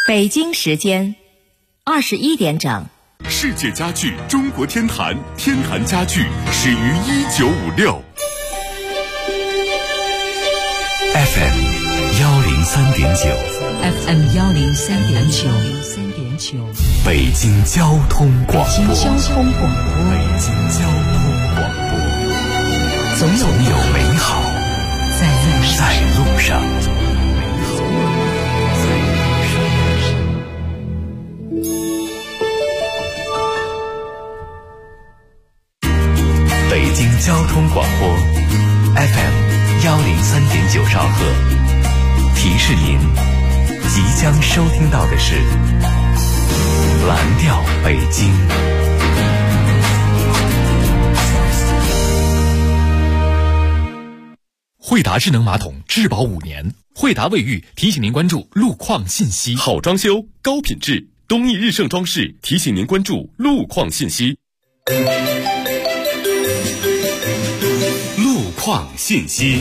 北京时间21点整。 世界家具中国天坛，天坛家具始于1956。FM 103.9，FM 103.9， 北京交通广播， 北京交通广播，总有美好在路上。 北京交通广播 FM 103.9兆赫，提示您即将收听到的是蓝调北京。惠达智能马桶质保5年，惠达卫浴提醒您关注路况信息。好装修，高品质，东义日盛装饰提醒您关注路况信息。路况信息，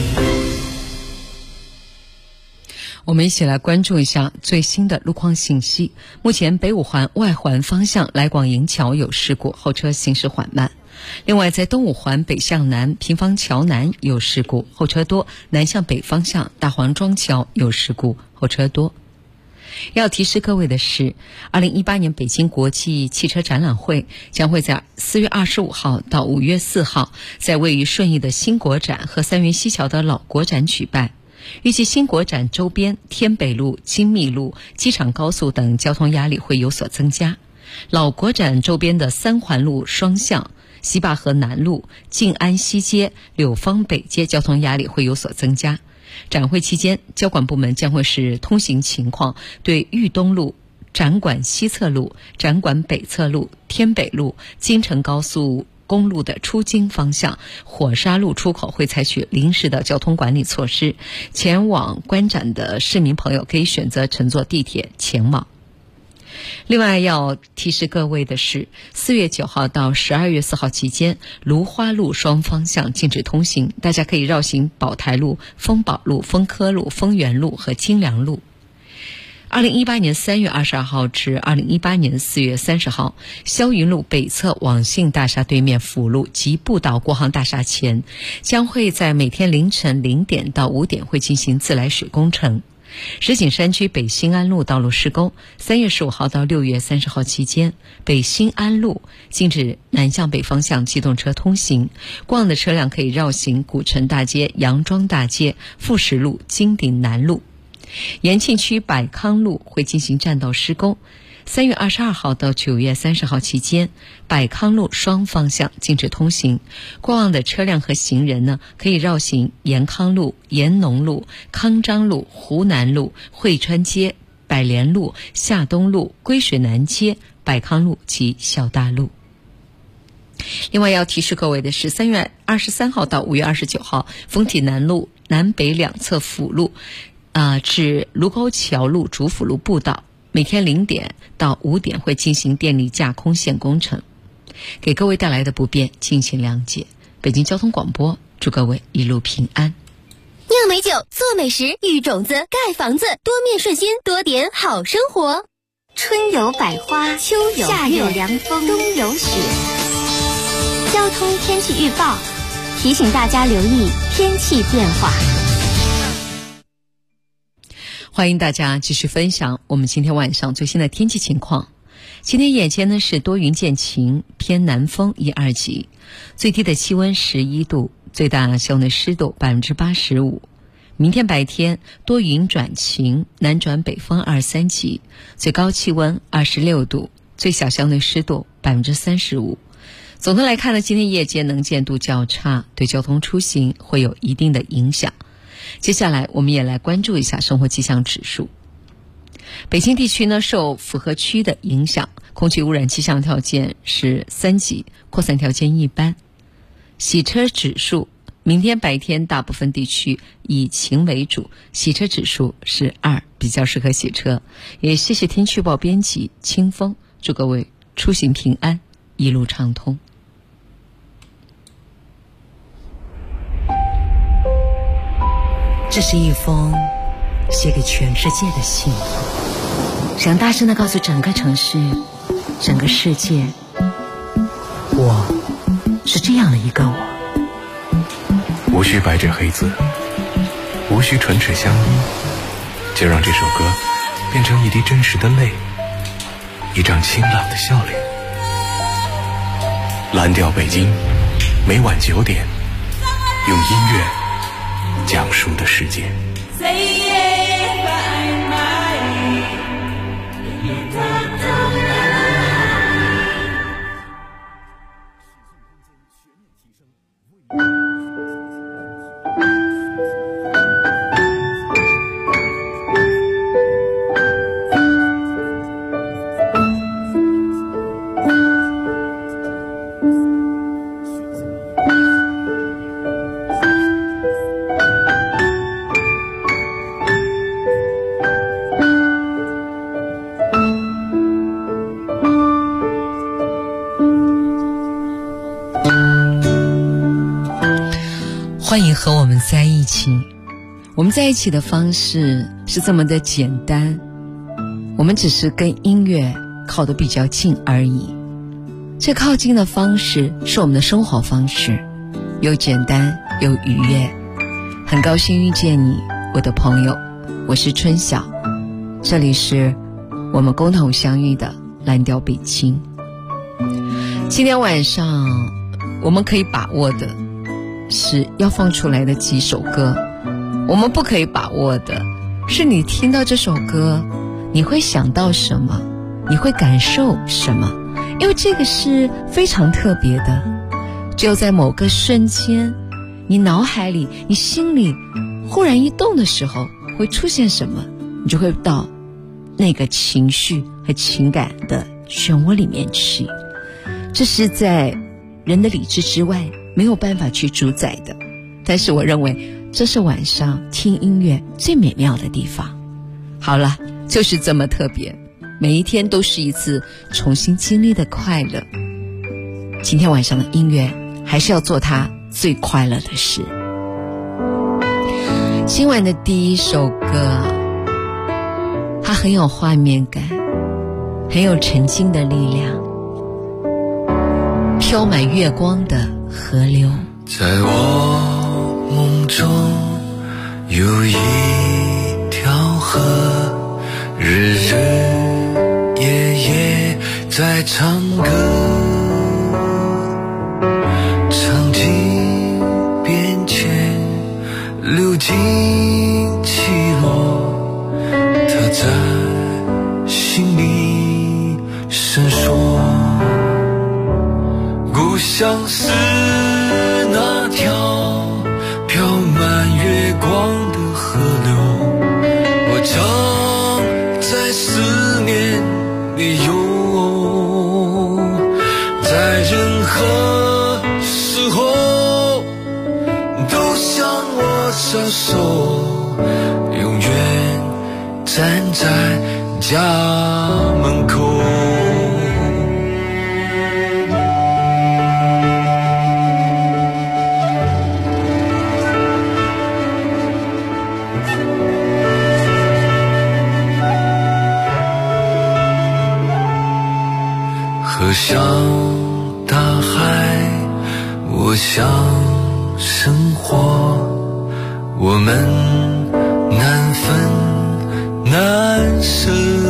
我们一起来关注一下最新的路况信息。目前北五环外环方向来广营桥有事故，后车行驶缓慢。另外在东五环北向南平房桥南有事故，后车多。南向北方向大黄庄桥有事故，后车多。要提示各位的是，2018年北京国际汽车展览会将会在4月25号到5月4号在位于顺义的新国展和三元西桥的老国展举办。预计新国展周边天北路、金密路、机场高速等交通压力会有所增加。老国展周边的三环路双向、西坝河南路、静安西街、柳芳北街交通压力会有所增加。展会期间，交管部门将会视通行情况，对豫东路、展馆西侧路、展馆北侧路、天北路、京承高速公路的出京方向、火沙路出口会采取临时的交通管理措施。前往观展的市民朋友可以选择乘坐地铁前往。另外要提示各位的是，4月9号到12月4号期间，芦花路双方向禁止通行，大家可以绕行宝台路、丰宝路、丰科路、丰源路和金良路。2018年3月22号至2018年4月30号，霄云路北侧网信大厦对面辅路及步道国航大厦前，将会在每天凌晨0点到5点会进行自来水工程。石景山区北新安路道路施工，3月15号到6月30号期间，北新安路禁止南向北方向机动车通行，过往的车辆可以绕行古城大街、杨庄大街、富石路、金鼎南路。延庆区百康路会进行占道施工，3月22号到9月30号期间，百康路双方向禁止通行，过往的车辆和行人呢，可以绕行延康路、延农路、康章路、湖南路、汇川街、百联路、夏东路、归水南街、百康路及小大路。另外要提示各位的是，3月23号到5月29号，丰体南路南北两侧辅路至卢沟桥路主辅路步道，每天0点到5点会进行电力架空线工程，给各位带来的不便敬请谅解。北京交通广播祝各位一路平安。 酿美酒，做美食，育种子，盖房子，多面顺心，多点好生活。春有百花，秋有夏有凉风，冬有雪。交通天气预报提醒大家留意天气变化。 欢迎大家继续分享我们今天晚上最新的天气情况。今天夜间呢是多云见晴，偏南风1、2级，最低的气温11度，最大校内湿度85%。明天白天多云转晴，南转北风2、3级，最高气温26度，最小校内湿度35%。总的来看呢，今天夜间能见度较差，对交通出行会有一定的影响。接下来我们也来关注一下生活气象指数。北京地区呢受符合区的影响，空气污染气象条件是3级，扩散条件一般。洗车指数，明天白天大部分地区以晴为主，洗车指数是2，比较适合洗车。也谢谢天气预报编辑清风，祝各位出行平安，一路畅通。 这是一封写给全世界的信。 想大声地告诉整个城市，整个世界，我是这样的一个我。 无需白纸黑字，无需唇齿相依，就让这首歌变成一滴真实的泪，一张清朗的笑脸。蓝调北京，每晚9点，用音乐讲述的世界。 欢迎和我们在一起。我们在一起的方式是这么的简单，我们只是跟音乐靠得比较近而已。这靠近的方式是我们的生活方式，又简单又愉悦。很高兴遇见你，我的朋友，我是春晓，这里是我们共同相遇的蓝调北京。今天晚上我们可以把握的是要放出来的几首歌，我们不可以把握的是你听到这首歌你会想到什么，你会感受什么，因为这个是非常特别的。只有在某个瞬间，你脑海里你心里忽然一动的时候，会出现什么，你就会到那个情绪和情感的漩涡里面去。这是在人的理智之外没有办法去主宰的，但是我认为这是晚上听音乐最美妙的地方。好了，就是这么特别，每一天都是一次重新经历的快乐。今天晚上的音乐还是要做它最快乐的事。今晚的第一首歌，它很有画面感，很有沉静的力量，飘满月光的河流。 在我梦中有一条河，日日夜夜在唱歌，场景变迁，流进起落，它在心里闪烁。故乡是那条飘满月光的河流，我常在思念里游，在任何时候都向我招手，永远站在家门口。河像大海，我像生活，我们难分难舍，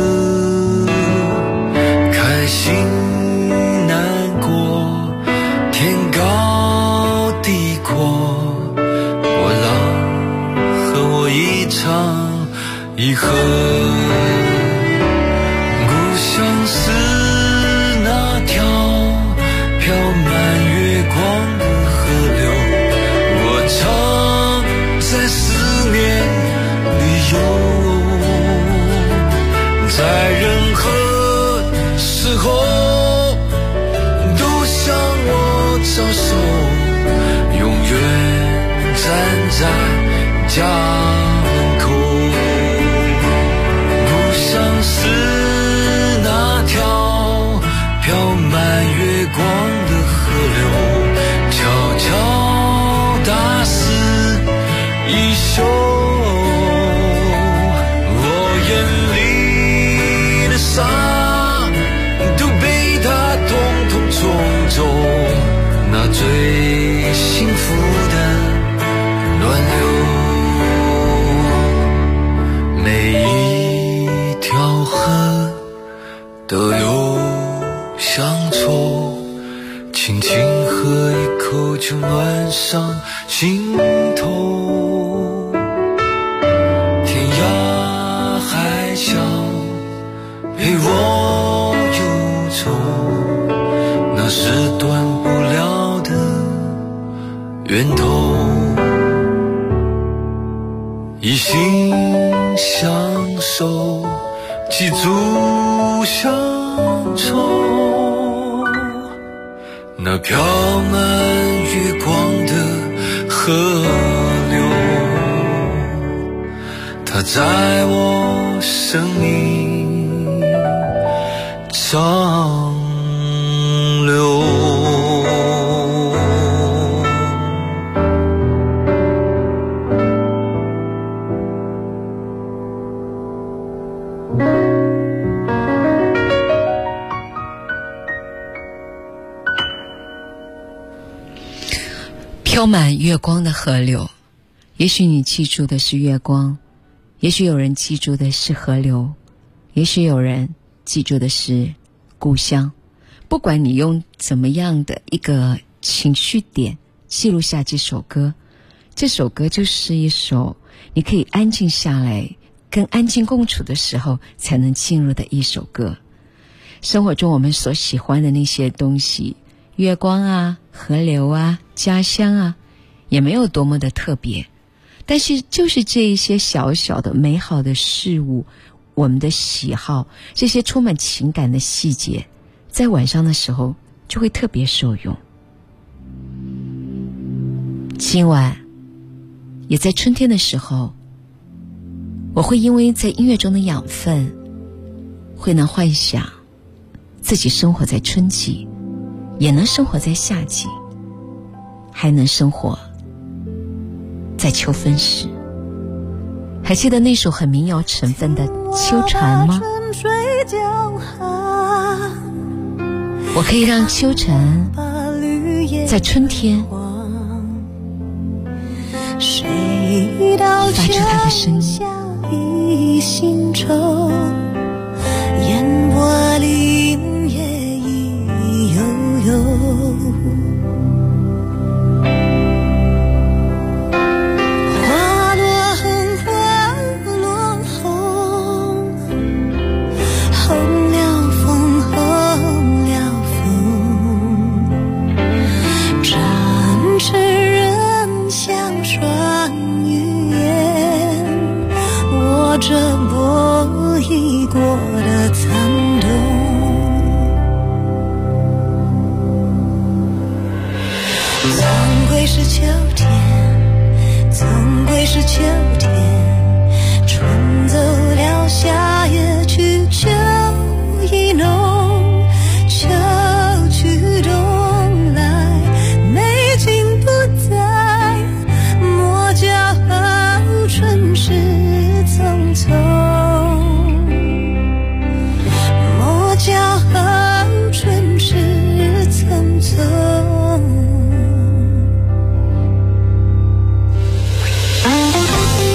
开心难过，天高地阔，波浪和我一唱一和。故乡是飘满月光的河流，我常在思念里游，在任何时候都向我招手，永远站在家门口。故乡是那条飘满月光的河流，悄悄打湿衣袖，我眼里心相守，几足乡愁。那飘满月光的河流，它在我生命长流。 飘满月光的河流，也许你记住的是月光，也许有人记住的是河流，也许有人记住的是故乡。不管你用怎么样的一个情绪点记录下这首歌，这首歌就是一首你可以安静下来跟安静共处的时候才能进入的一首歌。生活中我们所喜欢的那些东西，月光啊，河流啊，家乡啊，也没有多么的特别，但是就是这一些小小的美好的事物，我们的喜好，这些充满情感的细节，在晚上的时候就会特别受用。今晚也在春天的时候，我会因为在音乐中的养分，会能幻想自己生活在春季，也能生活在夏季，还能生活在秋分时。还记得那首很民谣成分的秋蝉吗？我可以让秋蝉在春天发出它的声音， 心愁，烟波里夜已悠悠，花落红，花落红，红了风，红了风，展翅人像双鱼眼，握着波已过的残冬。总归是秋天，总归是秋天，春走了，夏也去，秋意浓，秋去冬来，美景不在，莫骄傲，春事匆匆，莫骄傲，春事匆匆。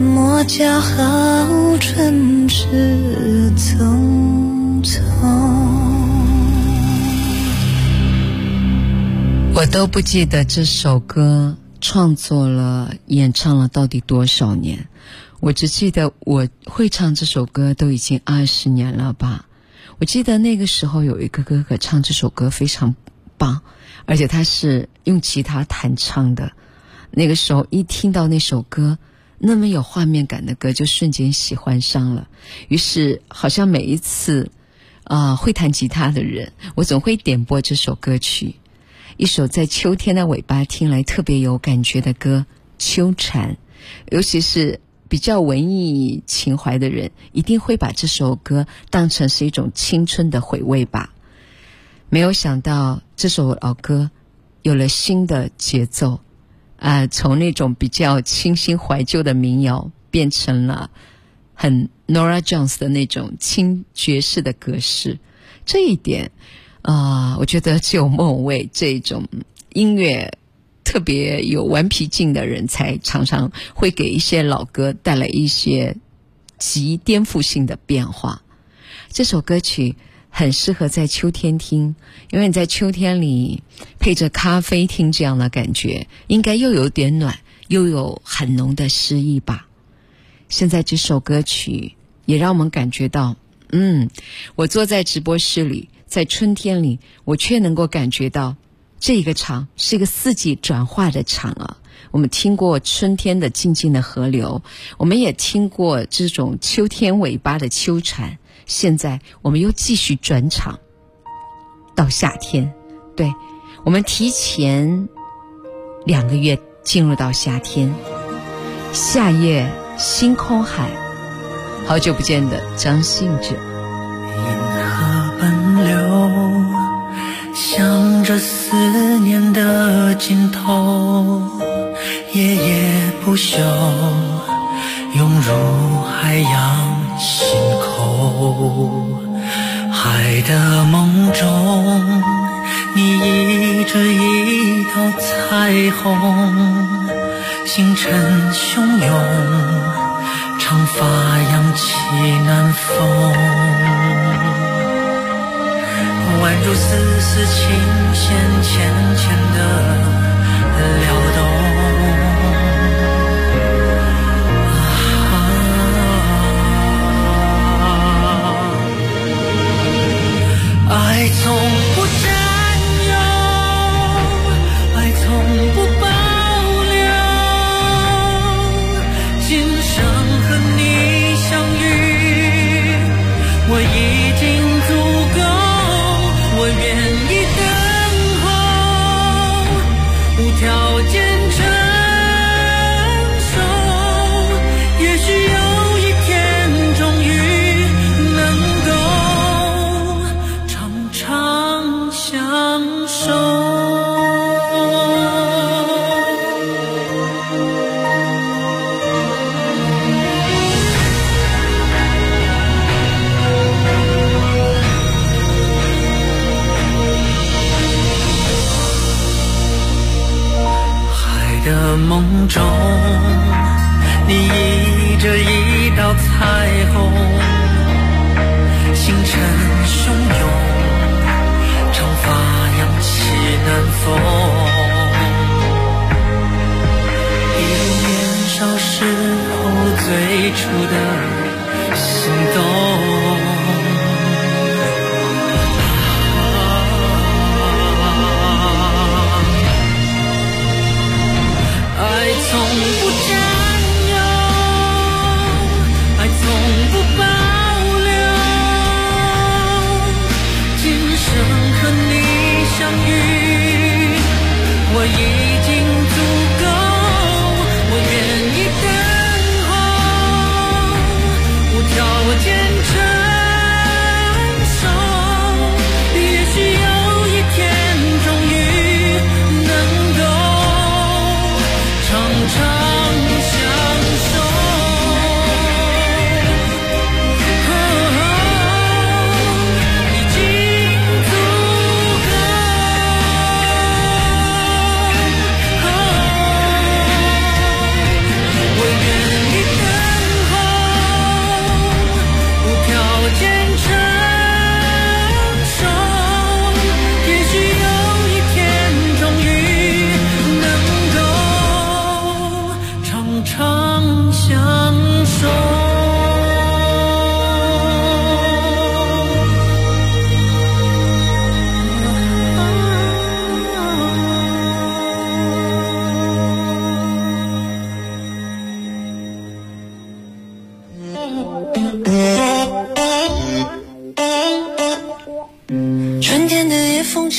莫叫好春事匆匆。 我都不记得这首歌创作了演唱了到底多少年，我只记得我会唱这首歌都已经20年了吧。我记得那个时候有一个哥哥唱这首歌非常棒，而且他是用吉他弹唱的。那个时候一听到那首歌那么有画面感的歌，就瞬间喜欢上了。于是好像每一次会弹吉他的人，我总会点播这首歌曲，一首在秋天的尾巴听来特别有感觉的歌《秋蝉》。尤其是比较文艺情怀的人，一定会把这首歌当成是一种青春的回味吧。没有想到这首老歌有了新的节奏，从那种比较清新怀旧的民谣变成了很 Nora Jones 的那种轻爵士的格式。这一点我觉得只有莫文蔚这种音乐特别有顽皮劲的人才常常会给一些老歌带来一些极颠覆性的变化。这首歌曲很适合在秋天听，因为你在秋天里配着咖啡听，这样的感觉应该又有点暖，又有很浓的诗意吧。现在这首歌曲也让我们感觉到我坐在直播室里，在春天里，我却能够感觉到这个场是一个四季转化的场啊。我们听过春天的静静的河流，我们也听过这种秋天尾巴的秋蝉，现在我们又继续转场到夏天。对，我们提前2个月进入到夏天，夏夜星空海，好久不见的张信哲。 银河奔流，向着思念的尽头，夜夜不休，涌入海洋心口。海的梦中，你倚着一道彩虹，星辰汹涌，长发扬起南风，宛如丝丝琴弦浅浅的撩动。爱从不占有，爱从不保留，今生和你相遇，我已经足够，我愿意等候，无条件承受，也许有一天终于能够常常相守。的梦中，你倚着一道彩虹，星辰汹涌，长发扬起南风，一如年少时候最初的心动。爱从不占有，爱从不保留，今生和你相遇，我已经足够，我愿意等候，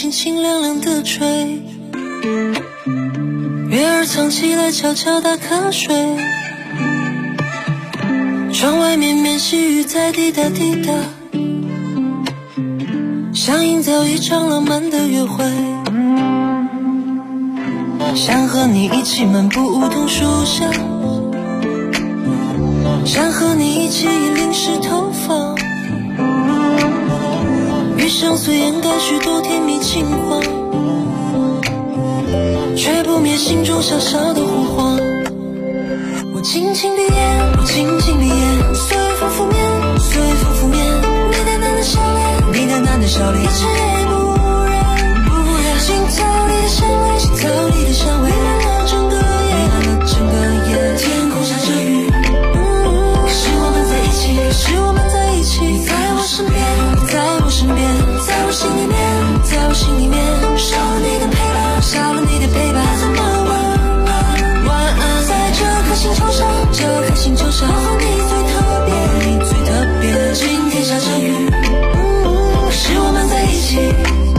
清清凉凉的吹，月儿藏起来悄悄打瞌睡，窗外绵绵细雨在滴答滴答，想营造一场浪漫的约会，想和你一起漫步梧桐树下，想和你一起淋湿头发，余生虽掩盖许多甜蜜情话，却不灭心中小小的火花。我轻轻闭眼，我轻轻闭眼，随风拂面，随风拂面，你淡淡的笑脸，你淡淡的笑脸，一直也不染不染，心头里的香味，心头里的香味，弥漫了整个夜，弥漫了整个夜。天空下着雨，可是我们在一起，可是我们在一起，你在我身边，你在我身边，在我心里面，在我心里面，少了你的陪伴，少了你的陪伴，怎么晚安？在这颗星球上，这颗星球上，我和你最特别，你最特别。今天下着雨，可是我们在一起。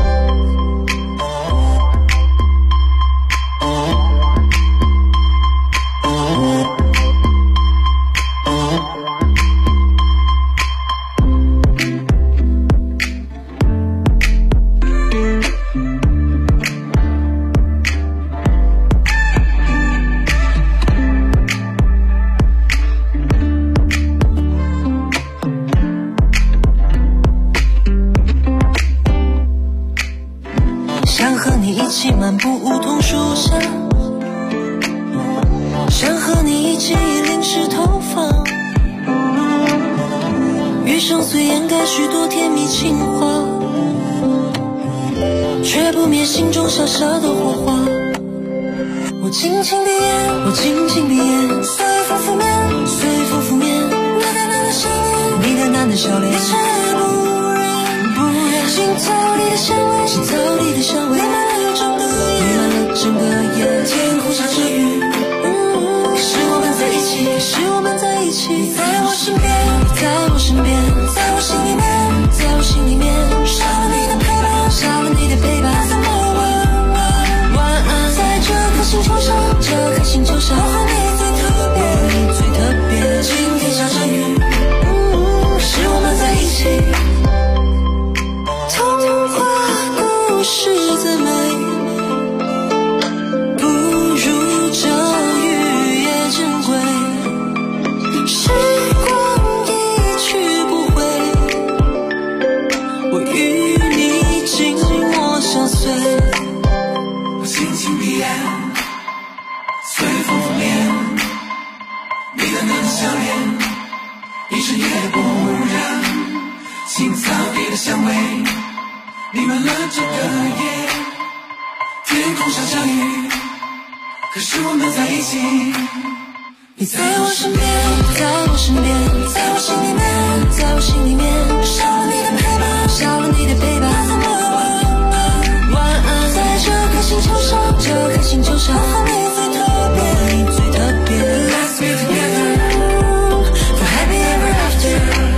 想和你一起漫步梧桐树下，想和你一起淋湿头发，余生虽掩盖许多甜蜜情话，却不灭心中小小的火花。我轻轻闭眼，我轻轻闭眼，随风拂面，随风拂面，你淡淡的笑脸，你淡淡的笑脸，一直不染不染，心头里的香味，心头里的香味，弥漫了整个夜，弥漫了整个夜。天空下着雨，可是我们在一起，可是我们在一起，你在我身边，你在我身边，在我心里面，在我心里面，少了你的陪伴，少了你的陪伴，怎么晚安？在这颗星球上，这颗星球上，我和你最特别，你最特别。今天下着雨，可是我们在一起。童话故事再美，不如这雨也珍贵。时光一去不回，我与你紧握相随。 我轻轻闭眼，随风拂面，你淡淡的笑脸，一直也不染，青草地的香味，弥漫了整个夜。天空下着雨，可是我们在一起。 你在我身边，在我身边，在我心里面，在我心里面，少了你的陪伴，少了你的陪伴，怎么晚安？在这颗星球上，这颗星球上，我和你最特别，你最特别。 Let's be together for happy ever after。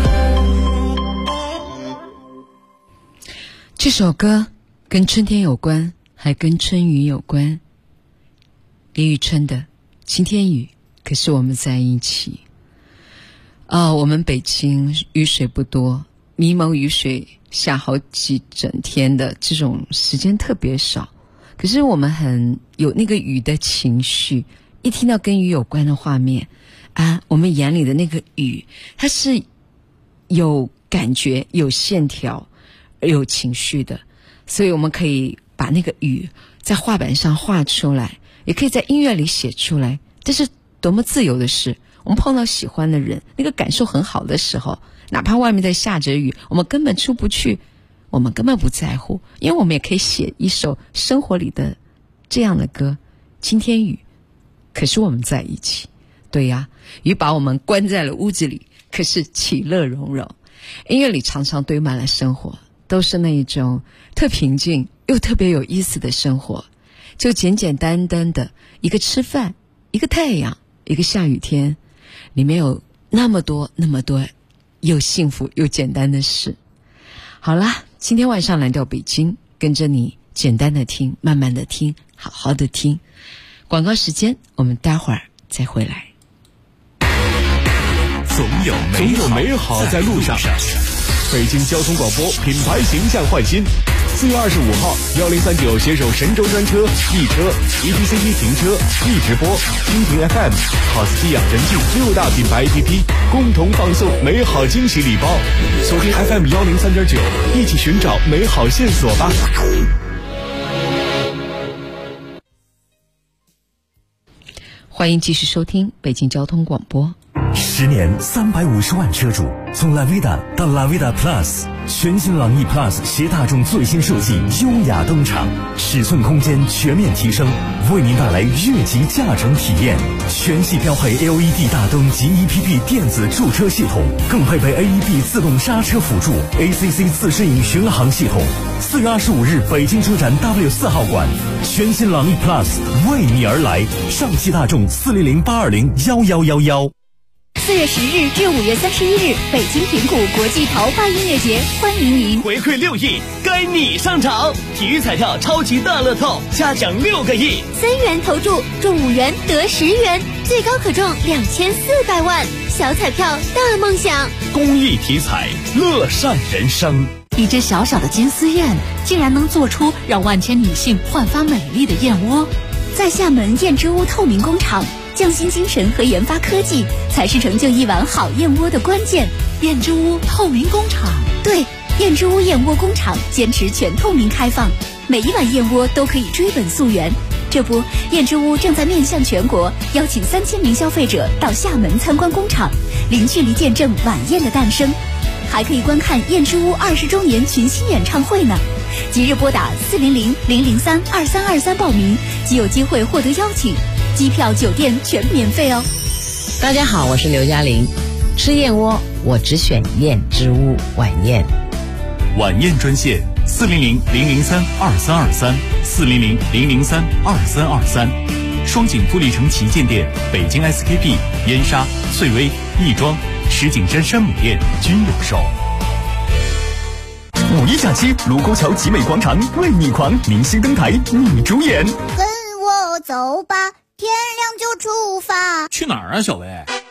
这首歌跟春天有关，还跟春雨有关。李宇春的《晴天雨》，可是我们在一起。我们北京雨水不多，迷蒙雨水下好几整天的这种时间特别少，可是我们很有那个雨的情绪，一听到跟雨有关的画面啊，我们眼里的那个雨，它是有感觉、有线条、有情绪的，所以我们可以把那个雨在画板上画出来，也可以在音乐里写出来。这是多么自由的事！我们碰到喜欢的人，那个感受很好的时候，哪怕外面在下着雨，我们根本出不去，我们根本不在乎，因为我们也可以写一首生活里的这样的歌。晴天雨，可是我们在一起。对呀，雨把我们关在了屋子里，可是其乐融融。音乐里常常堆满了生活，都是那一种特平静又特别有意思的生活，就简简单单的一个吃饭，一个太阳，一个下雨天，里面有那么多又幸福又简单的事。好啦，今天晚上来到北京， 跟着你简单的听，慢慢的听，好好的听。广告时间，我们待会儿再回来。 总有美好在路上。北京交通广播品牌形象焕新。4月25号，1039携手神州专车、易车、ETCP 停车、易直播、蜻蜓 FM、好斯基养神镜6大品牌 APP 共同放送美好惊喜礼包。锁定 FM 103.9，一起寻找美好线索吧。 欢迎继续收听北京交通广播。 10年350万车主，从 Lavida 到 Lavida Plus， 全新朗逸 Plus 携大众最新设计优雅登场，尺寸空间全面提升，为您带来越级驾乘体验。全系标配 LED 大灯及 EPP 电子驻车系统，更配备 AEB 自动刹车辅助、ACC 自适应巡航系统。4月25日，北京车展 W4 号馆，全新朗逸 Plus 为你而来。上汽大众400-820-1111。 4月10日至5月31日，北京平谷国际桃花音乐节，欢迎您！ 回馈6亿，该你上场！体育彩票超级大乐透，嘉奖6个亿 ，3元投注中5元得10元，最高可中2400万。小彩票大梦想， 公益体彩，乐善人生。 一只小小的金丝燕，竟然能做出让万千女性焕发美丽的燕窝。 在厦门燕之屋透明工厂，匠心精神和研发科技才是成就一碗好燕窝的关键。 燕之屋透明工厂， 对，燕之屋燕窝工厂坚持全透明开放，每一碗燕窝都可以追本溯源。这不，燕之屋正在面向全国，邀请3000名消费者到厦门参观工厂，零距离见证晚宴的诞生，还可以观看燕之屋20周年群星演唱会呢。即日拨打400-003-2323报名，即有机会获得邀请，机票、酒店全免费哦。 大家好，我是刘嘉玲。吃燕窝，我只选燕之屋晚宴。 晚宴专线400-003-2323，400-003-2323。双井富力城旗舰店、北京 SKP、燕莎、翠微、亦庄、石景山山姆店均有售。 5一假期，卢沟桥集美广场为你狂，明星登台，你主演。 跟我走吧，天亮就出发。 去哪儿啊，小薇？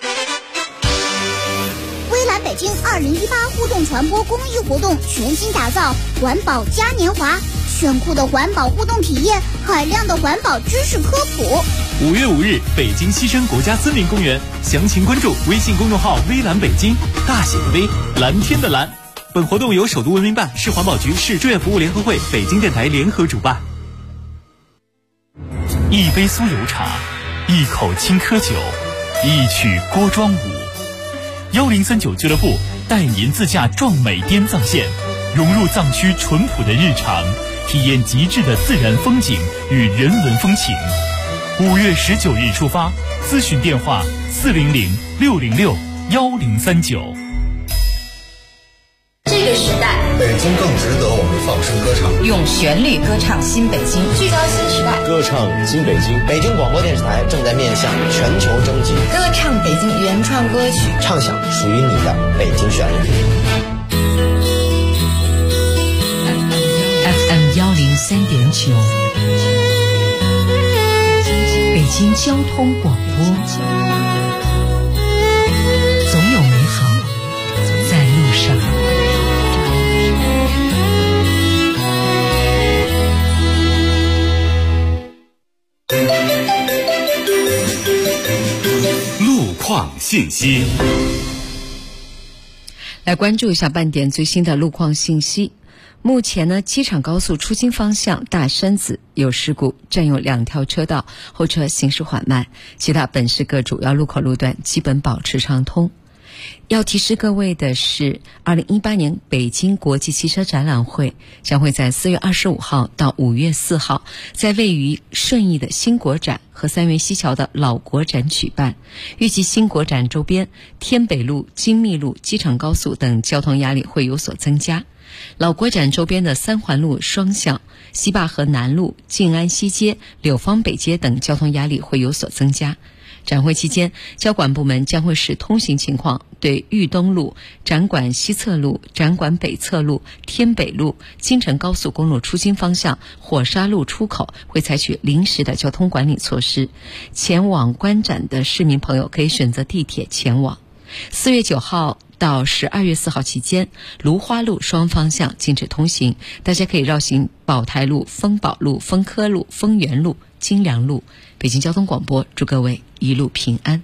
微蓝北京2018互动传播公益活动全新打造环保嘉年华，炫酷的环保互动体验，海量的环保知识科普。 5月5日，北京西山国家森林公园，详情关注微信公众号微蓝北京，大写的微，蓝天的蓝。本活动由首都文明办、市环保局、市志愿服务联合会、北京电台联合主办。一杯酥油茶，一口青稞酒，一曲锅庄舞。1039俱乐部带您自驾壮美滇藏线，融入藏区淳朴的日常，体验极致的自然风景与人文风情。5月19日出发，咨询电话400-606-1039。 这个时代， 北京更值得我们放声歌唱， 用旋律歌唱新北京，聚焦新时代， 歌唱新北京。 北京广播电视台正在面向全球征集， 歌唱北京原创歌曲， 唱响属于你的北京旋律。 FM 103.9，北京交通广播，总有美好在路上。 路况信息， 来关注一下半点最新的路况信息。目前呢，机场高速出京方向大山子有事故，占用2条车道，后车行驶缓慢，其他本市各主要路口路段基本保持畅通。要提示各位的是，2018年北京国际汽车展览会将会在4月25号到5月4号，在位于顺义的新国展和三元西桥的老国展举办。预计新国展周边天北路、金密路、机场高速等交通压力会有所增加。老国展周边的3环路双向、西坝河南路、静安西街、柳芳北街等交通压力会有所增加。 展会期间，交管部门将会视通行情况，对豫东路、展馆西侧路、展馆北侧路、天北路、京承高速公路出京方向、火沙路出口会采取临时的交通管理措施。前往观展的市民朋友可以选择地铁前往。4月9号到12月4号期间，芦花路双方向禁止通行，大家可以绕行宝台路、丰宝路、丰科路、丰源路、金良路。北京交通广播祝各位一路平安。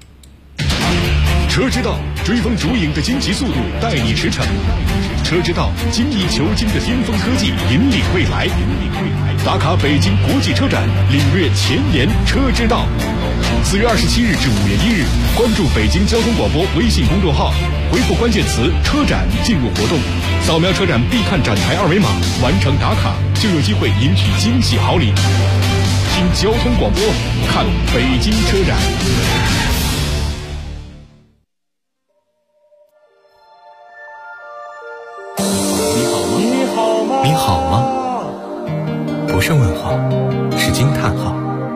车之道，追风逐影的惊奇速度带你驰骋；车之道，精益求精的巅峰科技引领未来。打卡北京国际车展，领略前沿车之道。4月27日至5月1日，关注北京交通广播微信公众号，回复关键词“车展”进入活动，扫描车展必看展台二维码，完成打卡就有机会赢取惊喜好礼。听交通广播，看北京车展。 你好吗？不是问号，是惊叹号。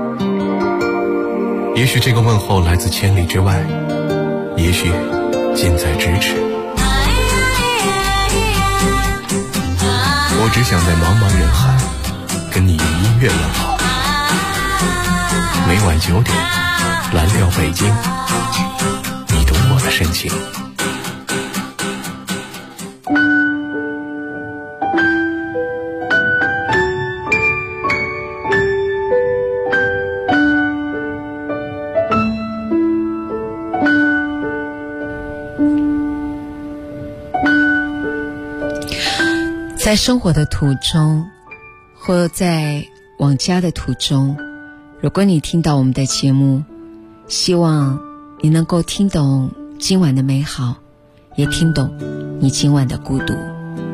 也许这个问候来自千里之外，也许近在咫尺。我只想在茫茫人海跟你用音乐问好。每晚9点，蓝调北京，你懂我的深情。 在生活的途中，或在往家的途中，如果你听到我们的节目，希望你能够听懂今晚的美好，也听懂你今晚的孤独。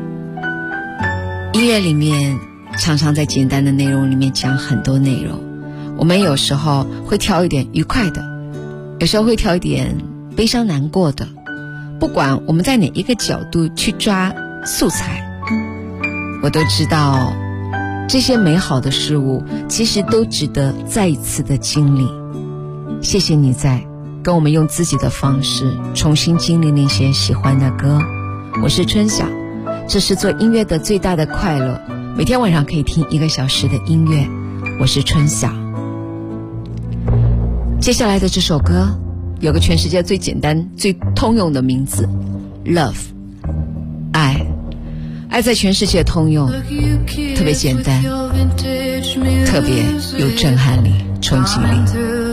音乐里面常常在简单的内容里面讲很多内容，我们有时候会挑一点愉快的，有时候会挑一点悲伤难过的，不管我们在哪一个角度去抓素材，我都知道这些美好的事物其实都值得再一次的经历。谢谢你在跟我们用自己的方式重新经历那些喜欢的歌。我是春晓，这是做音乐的最大的快乐，每天晚上可以听1个小时的音乐。我是春晓。接下来的这首歌有个全世界最简单最通用的名字， Love， 爱。爱在全世界通用，特别简单，特别有震撼力、冲击力。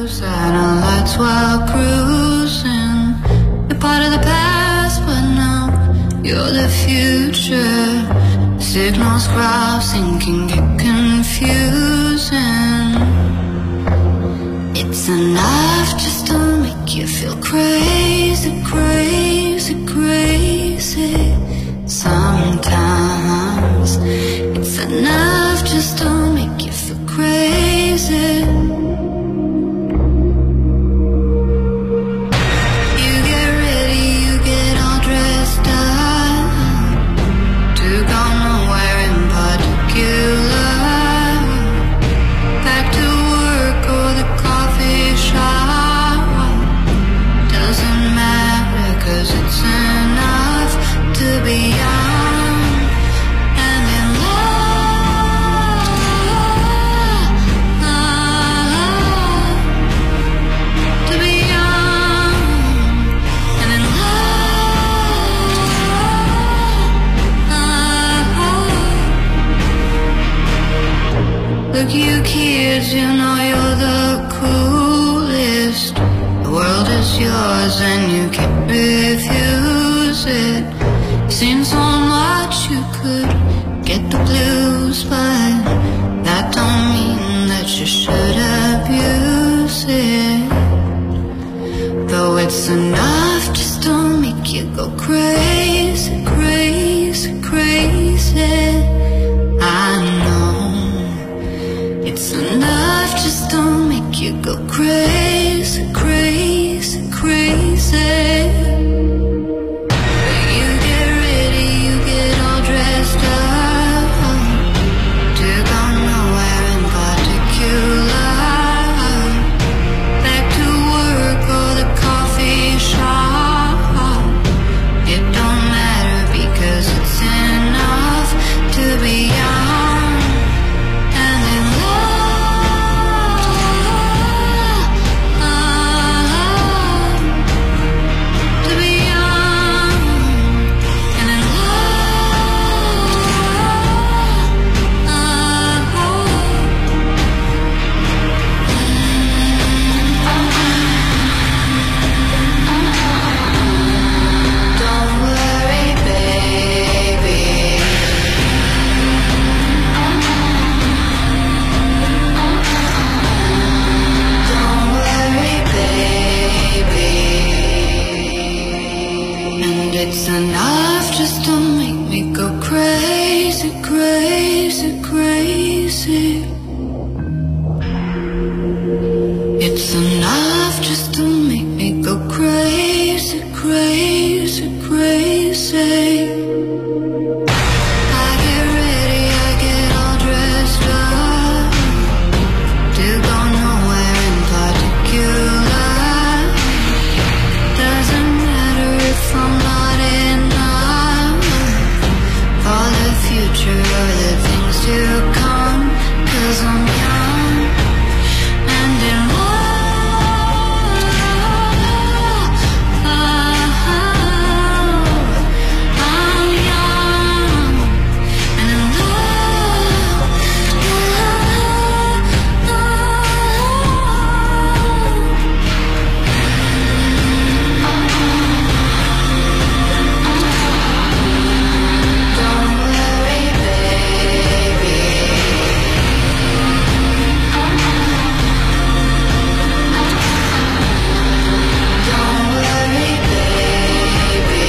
It's enough just to make you feel crazy, crazy, crazy. Sometimes it's enough just to make you feel crazy. You get ready, you get all dressed up to go nowhere in particular. Back to work or the coffee shop, doesn't matter 'cause it's enough to be young and in love, to be young and in love. Look, you kids, you know you're the coolest. The world is yours and you can't refuse it. Seen so much you could get the blues, but that don't mean that you should abuse it. Though it's enough just to make you go crazy, crazy, crazy. I know it's enough just to make you go crazy, crazy, crazy. Back to It's enough just to make me go crazy, crazy, crazy. It's enough just to make me go crazy, crazy, crazy. I get ready, I get all dressed up to go nowhere in particular. Doesn't matter if I'm not enough for the future or the things to come, 'cause I'm young and in love. I'm young and in love. Don't worry, baby. Don't worry, baby.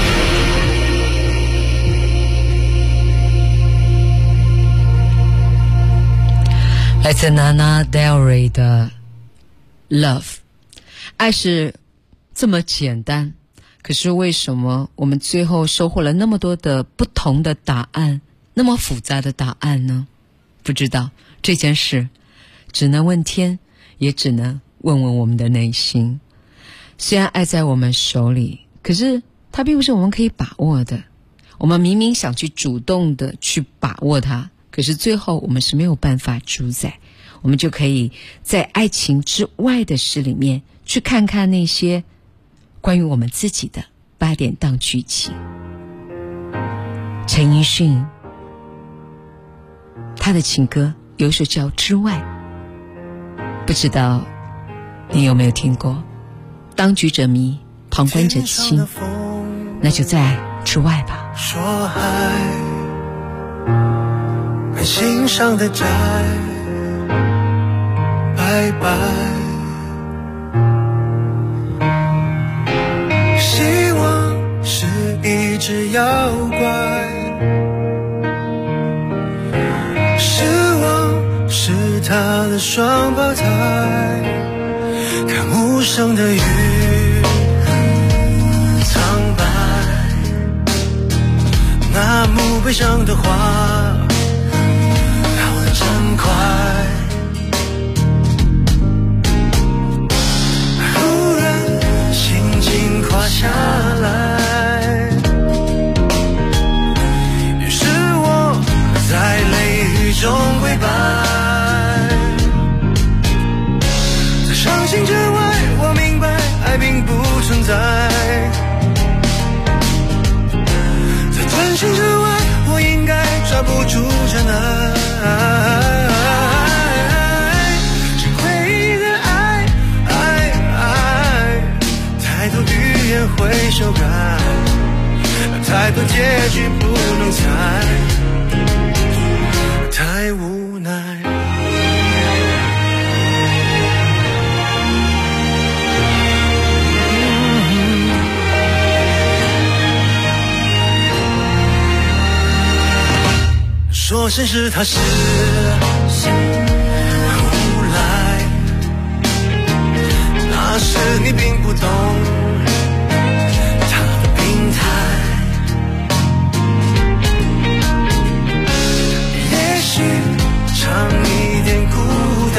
来自 Lana Del Rey 的 Love。 爱是这么简单，可是为什么我们最后收获了那么多的不同的答案，那么复杂的答案呢？不知道，这件事只能问天，也只能问问我们的内心。虽然爱在我们手里，可是它并不是我们可以把握的。我们明明想去主动的去把握它，可是最后我们是没有办法主宰。我们就可以在爱情之外的事里面去看看那些关于我们自己的8点档剧情。陈奕迅他的情歌有一首叫《之外》，不知道你有没有听过？当局者迷，旁观者清，那就在之外吧。 说爱，很欣赏的债，拜拜。希望是一只妖怪，失望是他的双胞胎，看无声的雨苍白，那墓碑上的花老得真快，忽然心情垮下来，于是我在泪雨中跪拜，在伤心之外我明白爱并不存在，在真心之外我应该抓不住真爱，是唯一的爱，太多语言会修改，太多结局不能猜，太无奈。说现实它是无赖，那是你并不懂它的病态，也许尝一点孤单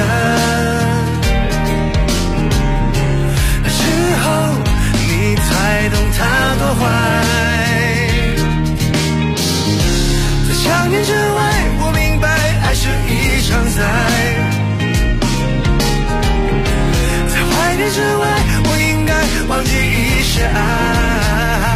之后你才懂它多坏，在想念之外我明白爱是一场灾，在怀念之外我应该忘记一些爱，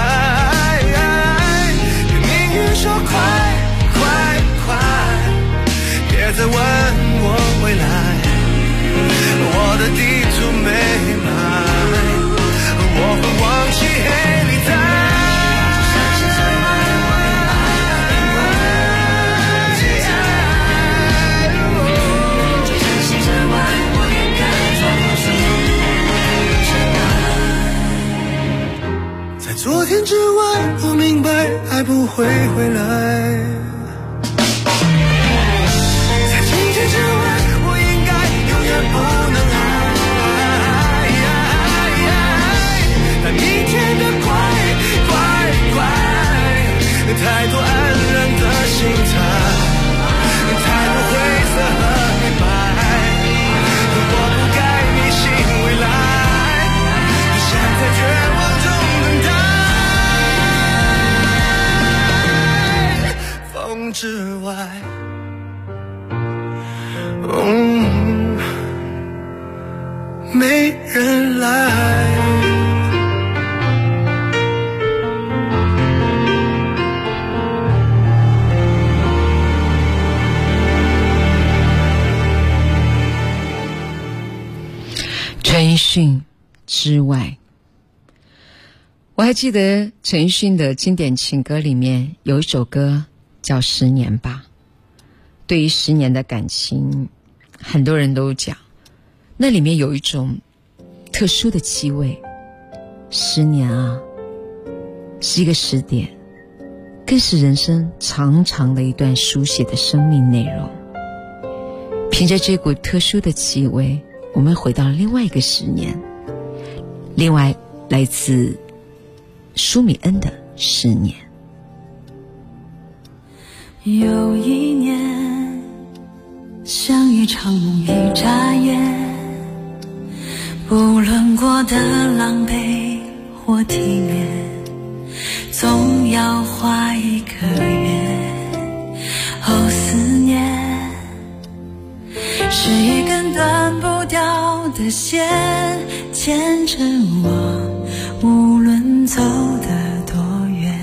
对命运说快快快，别再问我未来，我的地图没买，我会忘记黑里在。 昨天之外，我明白爱不会回来。在今天之外，我应该永远不能爱。但明天的乖乖乖，太多黯然的心态，太多灰色和黑白，我不该迷信未来，想在绝望中等待。风之外，没人来。 陈奕迅之外，我还记得陈奕迅的经典情歌里面有一首歌叫《10年吧》。对于10年的感情，很多人都讲，那里面有一种特殊的气味。10年啊，是一个时点，更是人生长长的一段书写的生命内容。凭着这股特殊的气味，我们回到另外一个10年，另外来自舒米恩的10年。 有一年，像一场梦一眨眼，不论过的狼狈或体面，总要画一个圆。思念是一根断不掉的线，牵着我，无论走得多远。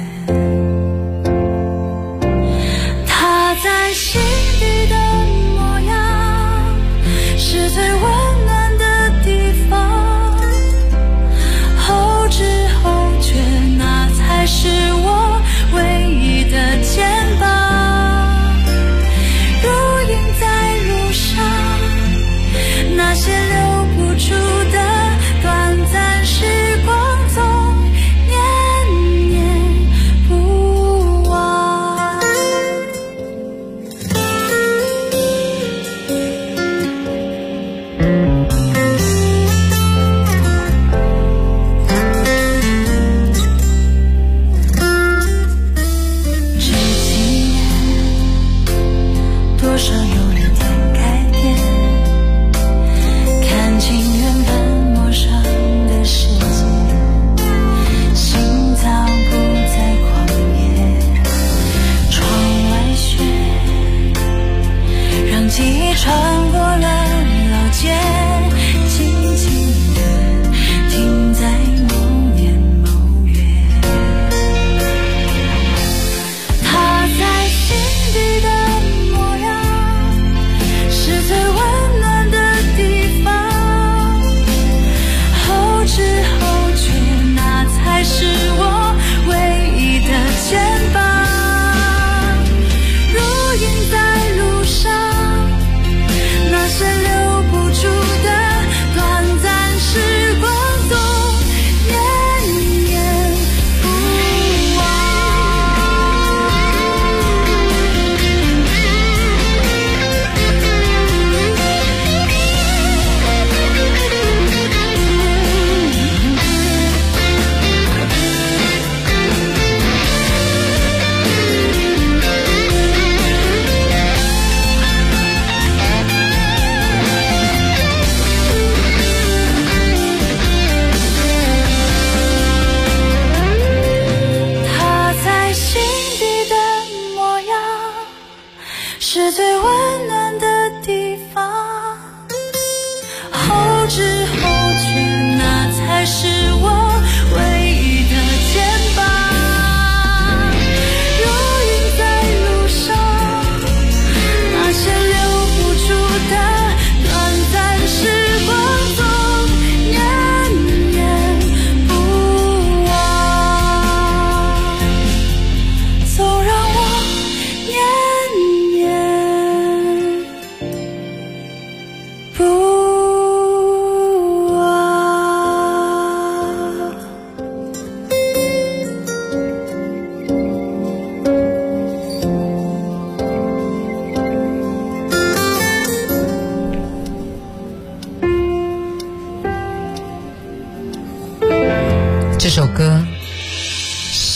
他在心底的模样，是最温暖的地方。后知后觉，那才是我唯一的肩膀。如影在路上，那些留不住的短暂时光总念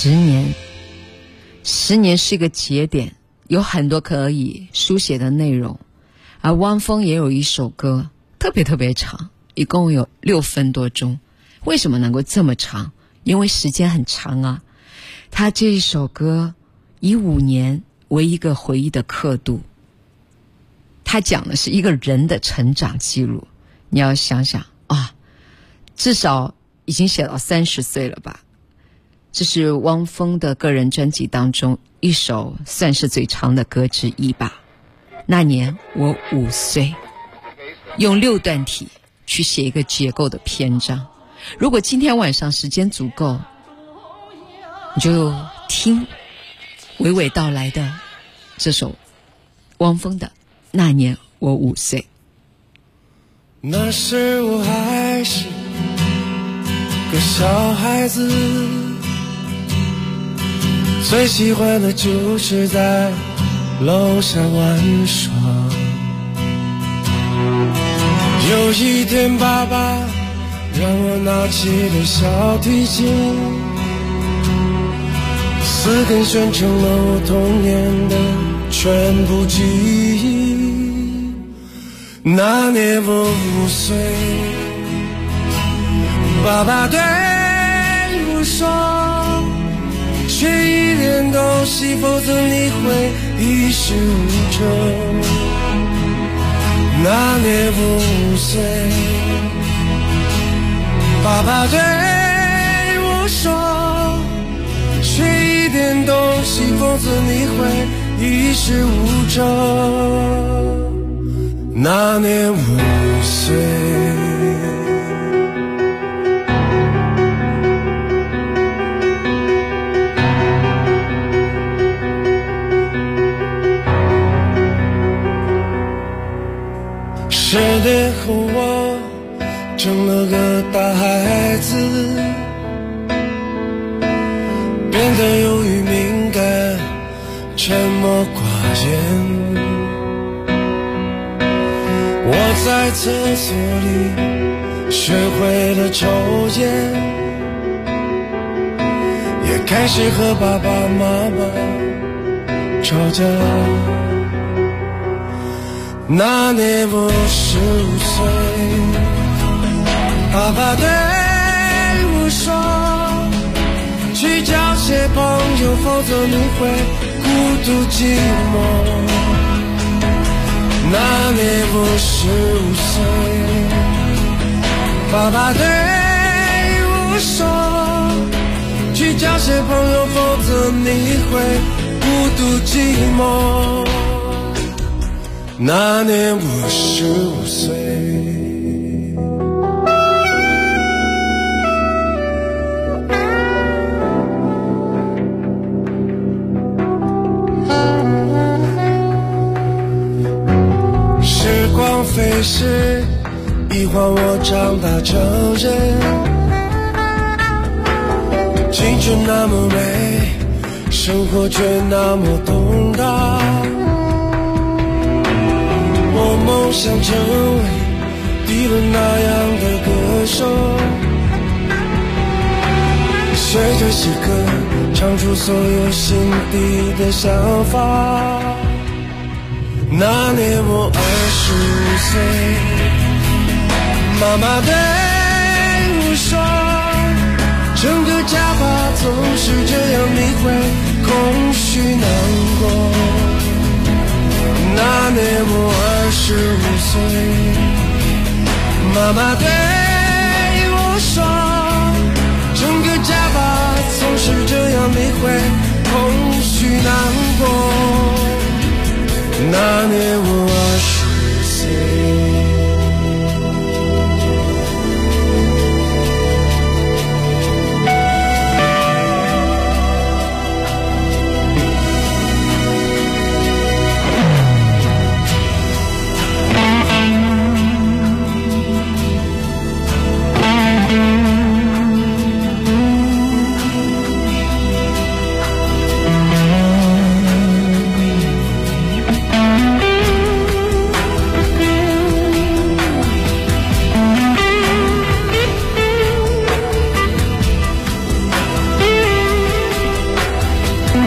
10年是一个节点，有很多可以书写的内容。而汪峰也有一首歌特别特别长，一共有6分多钟。为什么能够这么长？因为时间很长啊。他这一首歌以5年为一个回忆的刻度，他讲的是一个人的成长记录。你要想想啊，至少已经写到30岁了吧。这是汪峰的个人专辑当中一首算是最长的歌之一吧。那年我5岁，用6段体去写一个结构的篇章。如果今天晚上时间足够，你就听娓娓道来的这首汪峰的《那年我5岁》。 那时我还是个小孩子，最喜欢的就是在楼下玩耍。有一天爸爸让我拿起了小提琴，4根弦成了我童年的全部记忆。那年我5岁，爸爸对我说，学一点东西，否则你会一事无成。那年我5岁，爸爸对我说，学一点东西，否则你会一事无成。那年我5岁，10年后我成了个大孩子，变得忧郁敏感，沉默寡言。我在厕所里学会了抽烟，也开始和爸爸妈妈吵架。那年我15岁，爸爸对我说，去交些朋友，否则你会孤独寂寞。那年我15岁，爸爸对我说，去交些朋友，否则你会孤独寂寞。那年我15岁。时光飞逝，一晃我长大成人。青春那么美，生活却那么动荡。我梦想成为迪伦那样的歌手，随着喜歌唱出所有心底的想法。那年我25岁，妈妈对我说，整个家吧总是这样，你会空虚难过。那年我25岁，妈妈对我说，整个家吧总是这样，你会空虚难过。那年我20岁。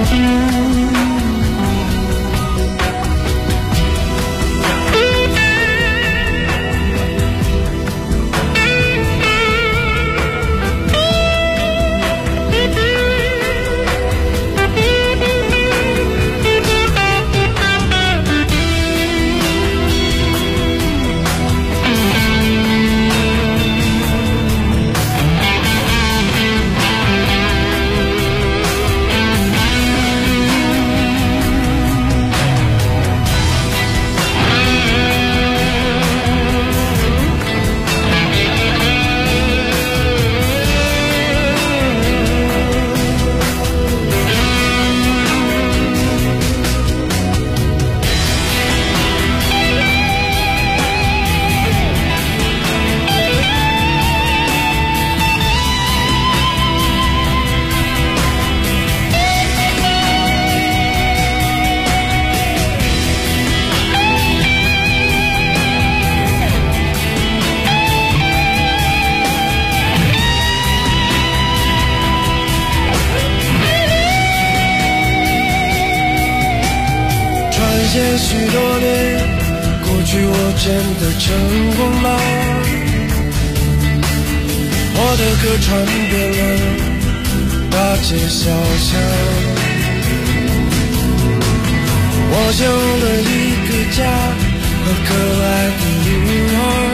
许多年过去，我真的成功了，我的歌传遍了大街小巷，我有了一个家和可爱的女儿，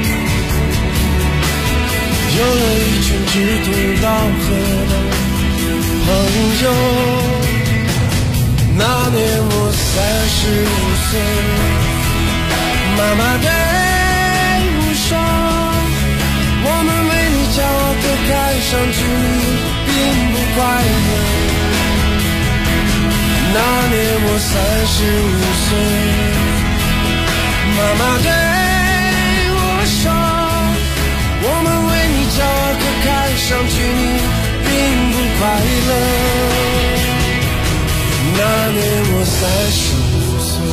有了一群志同道合的朋友。那年我35岁，妈妈对我说，我们为你骄傲，可看上去你并不快乐。那年我35岁，妈妈对我说，我们为你骄傲，可看上去你并不快乐。那年我35岁。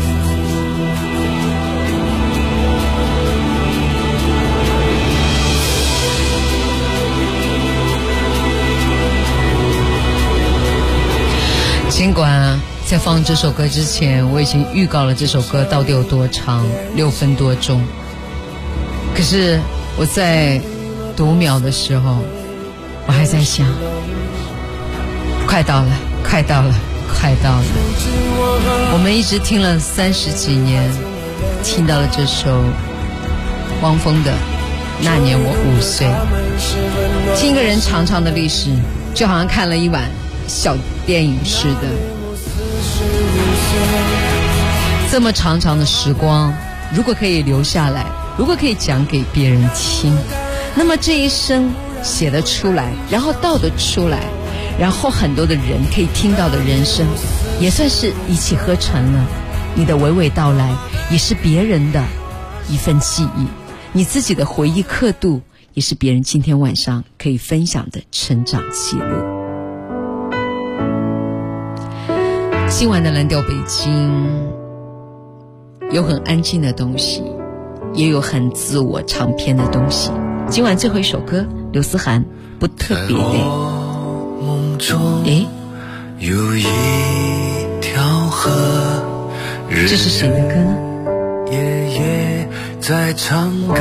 尽管在放这首歌之前，我已经预告了这首歌到底有多长，6分多钟。可是我在读秒的时候，我还在想，快到了，快到了。快到了，我们一直听了30几年，听到了这首汪峰的《那年我5岁》。听一个人长长的历史，就好像看了一碗小电影似的。这么长长的时光，如果可以留下来，如果可以讲给别人听，那么这一生写得出来，然后道得出来，然后很多的人可以听到的人生，也算是一气呵成了。你的娓娓道来也是别人的一份记忆，你自己的回忆刻度也是别人今天晚上可以分享的成长记录。今晚的蓝调北京有很安静的东西，也有很自我长篇的东西。今晚最后一首歌，刘思涵，不特别的。诶， 有一条河， 这是谁的歌呢？ 爷爷在唱歌，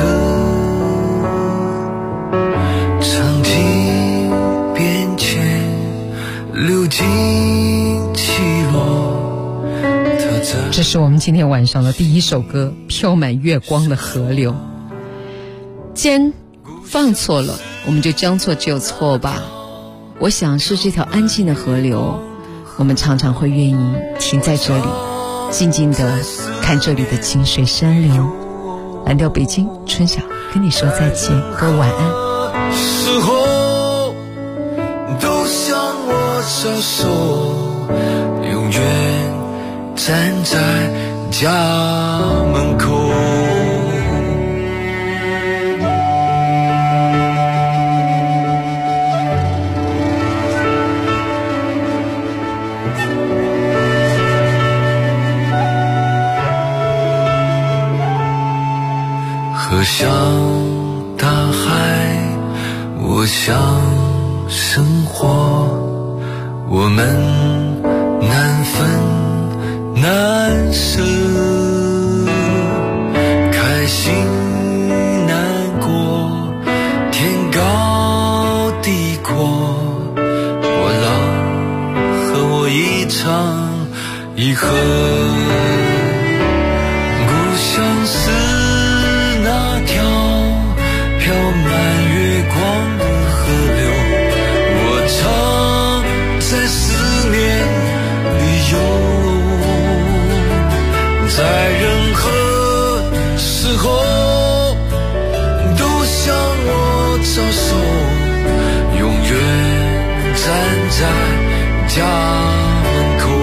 长堤边前流进起落。 这是我们今天晚上的第一首歌，飘满月光的河流。既然放错了，我们就将错就错吧。我想是这条安静的河流，我们常常会愿意停在这里，静静地看这里的静水山流。蓝调北京，春晓跟你说再见，各位晚安。 时候都向我招手，永远站在家门口。河像大海，我想生活，我们难舍，开心难过，天高地阔，我老和我一唱一和，故乡是那条飘满月光的河流，我常在思念里游，在任何时候都向我招手，永远站在家门口，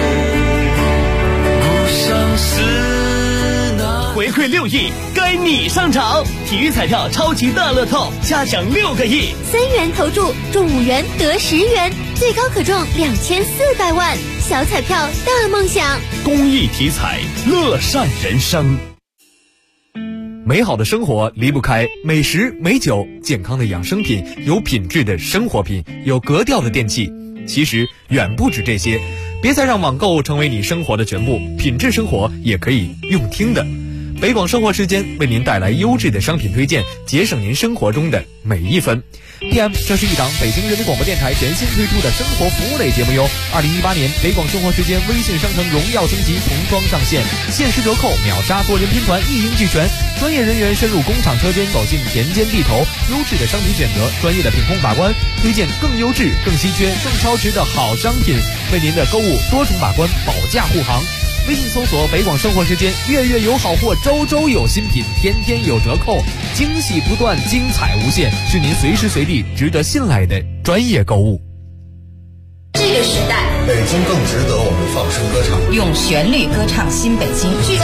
故乡是那。 回馈6亿，该你上场！体育彩票超级大乐透，下奖6个亿 ，3元投注中5元得10元，最高可中2400万，小彩票大梦想。 公益体彩，乐善人生。美好的生活离不开美食美酒，健康的养生品，有品质的生活品，有格调的电器。其实远不止这些，别再让网购成为你生活的全部，品质生活也可以用听的。北广生活时间为您带来优质的商品推荐，节省您生活中的每一分。PM， 这是一档北京人民广播电台全新推出的生活服务类节目哟。2018年北广生活时间微信商城荣耀升级童装上线，限时折扣，秒杀多人拼团，一应俱全。专业人员深入工厂车间，走进田间地头，优质的商品选择，专业的品控把关，推荐更优质、更稀缺、更超值的好商品，为您的购物多重把关，保价护航。微信搜索北广生活时间，月月有好货，周周有新品，天天有折扣，惊喜不断，精彩无限，是您随时随地值得信赖的专业购物。 这个时代， 北京更值得我们放声歌唱， 用旋律歌唱新北京。